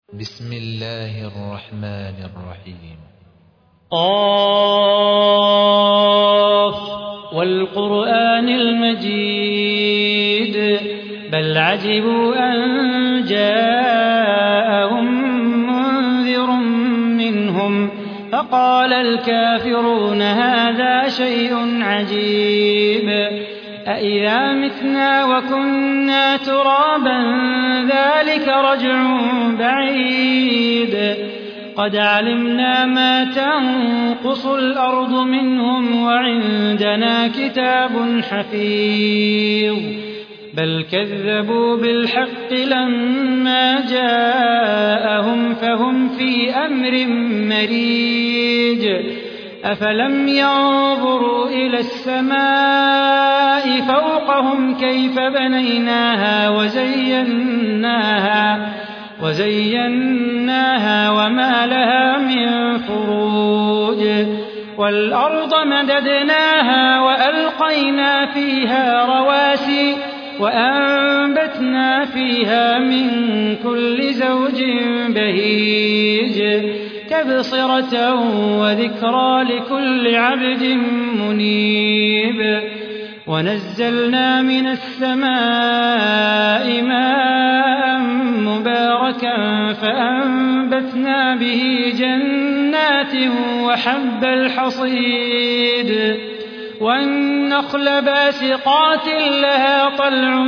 بسم الله الرحمن الرحيم. قاف والقرآن المجيد بل عجبوا أن جاءهم منذر منهم فقال الكافرون هذا شيء عجيب أإذا متنا وكنا ترابا ذلك رجع بعيد قد علمنا ما تنقص الأرض منهم وعندنا كتاب حفيظ بل كذبوا بالحق لما جاءهم فهم في أمر مريج أفلم ينظروا إلى السماء فوقهم كيف بنيناها وزيناها وما لها من فروج والأرض مددناها وألقينا فيها رواسي وأنبتنا فيها من كل زوج بهيج تبصرة وذكرى لكل عبد منيب ونزلنا من السماء ماء مباركا فأنبتنا به جنات وحب الحصيد والنخل باسقات لها طلع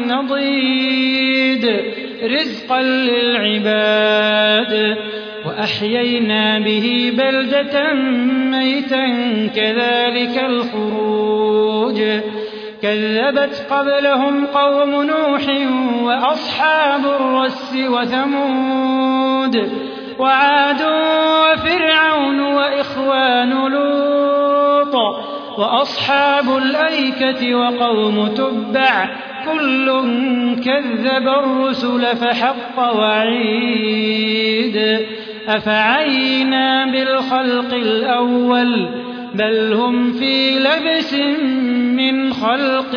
نضيد رزقا للعباد وأحيينا به بلدة ميتا كذلك الخروج كذبت قبلهم قوم نوح وأصحاب الرس وثمود وعاد وفرعون وإخوان لوط وأصحاب الأيكة وقوم تبع كل كذب الرسل فحق وعيد أفعينا بالخلق الأول بل هم في لبس من خلق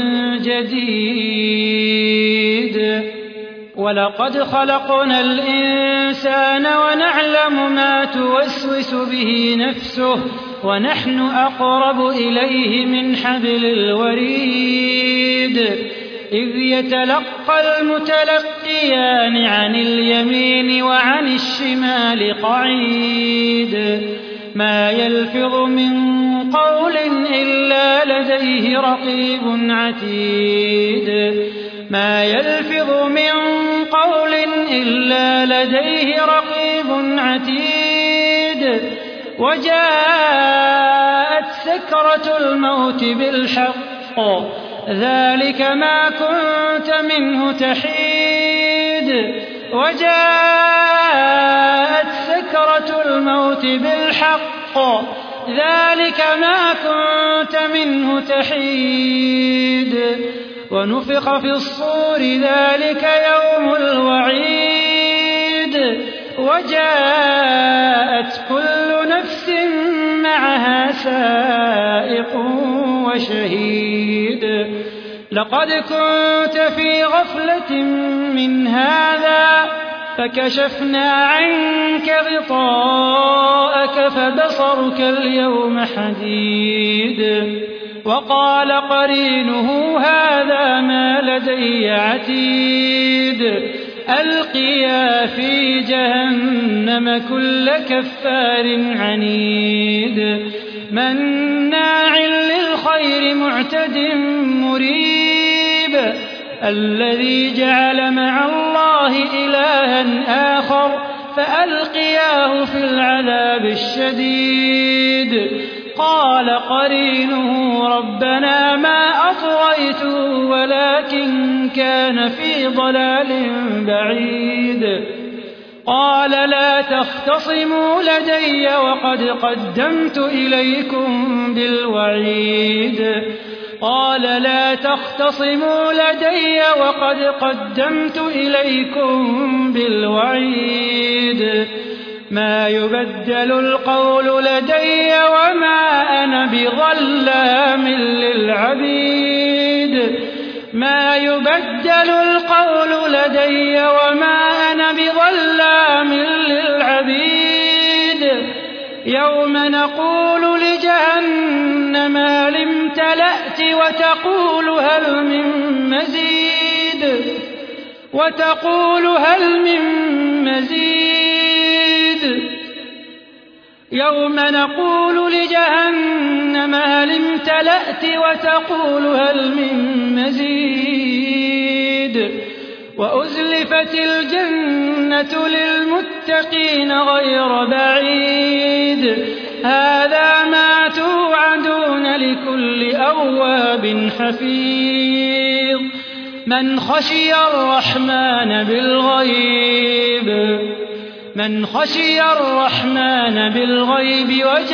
جديد ولقد خلقنا الإنسان ونعلم ما توسوس به نفسه ونحن أقرب إليه من حبل الوريد إذ يتلقى المتلقيان عن اليمين وعن الشمال قعيد ما يلفظ من قول إلا لديه رقيب عتيد ما يلفظ من قول إلا لديه رقيب عتيد وجاءت سكرة الموت بالحق ذلك ما كنت منه تحيد وجاءت سكرة الموت بالحق ذلك ما كنت منه تحيد ونفخ في الصور ذلك يوم الوعيد وجاءت كل نفس معها سائق وشهيد لقد كنت في غفلة من هذا فكشفنا عنك غطاءك فبصرك اليوم حديد وقال قرينه هذا ما لدي عتيد ألقيا في جهنم كل كفار عنيد مناع للخير معتد مريب الذي جعل مع الله إلها آخر فألقياه في العذاب الشديد قال قرينه ربنا ما أطغيته ولكن كان في ضلال بعيد قال لا تختصموا لدي وقد قدمت إليكم بالوعيد قال لا تختصموا لدي وقد قدمت إليكم بالوعيد ما يبدل القول لدي وما أنا بظلام للعبيد ما يبدل القول لدي وما أنا بظلام للعبيد يوم نقول لجهنم هل امتلأت وتقول هل من مزيد يوم نقول لجهنم هل امتلأت وتقول هل من مزيد وأزلفت الجنة للمتقين غير بعيد هذا ما توعدون لكل أواب حفيظ من خشي الرحمن بالغيب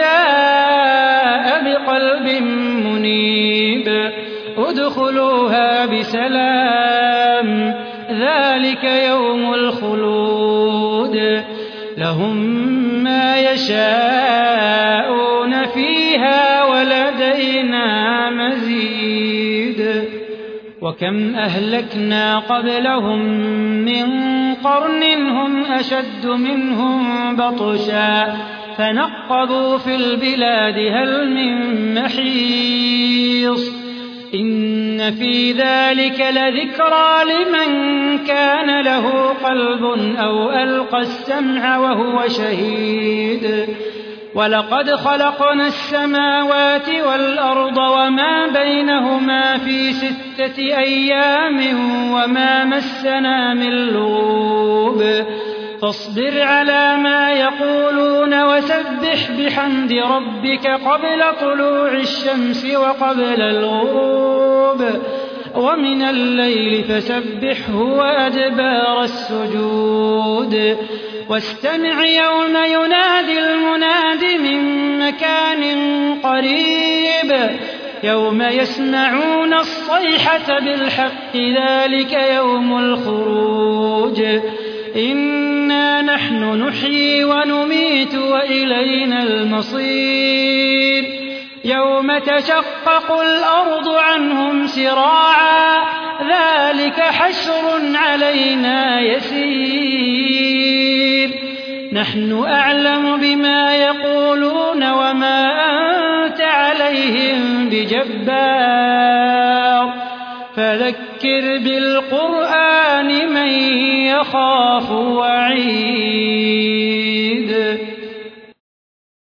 وجاء بقلب منيب ادخلوها بسلام ذلك يوم الخلود لهم ما يشاءون فيها ولدينا مزيد وكم أهلكنا قبلهم من قرن هم أشد منهم بطشا فنقبوا في البلاد هل من محيص إن في ذلك لذكرى لمن كان له قلب أو ألقى السمع وهو شهيد ولقد خلقنا السماوات والأرض وما بينهما في 6 أيام وما مسنا من لغوب فاصبر على ما يقولون وسبح بحمد ربك قبل طلوع الشمس وقبل الغروب ومن الليل فسبحه وأدبار السجود واستمع يوم ينادي المناد من مكان قريب يوم يسمعون الصيحة بالحق ذلك يوم الخروج إنا نحن نحيي ونميت وإلينا المصير يوم تشقق الأرض عنهم سراعا ذلك حشر علينا يسير نحن أعلم بما يقولون وما أنت عليهم بجبار فذكر بالقرآن من يخاف وعيد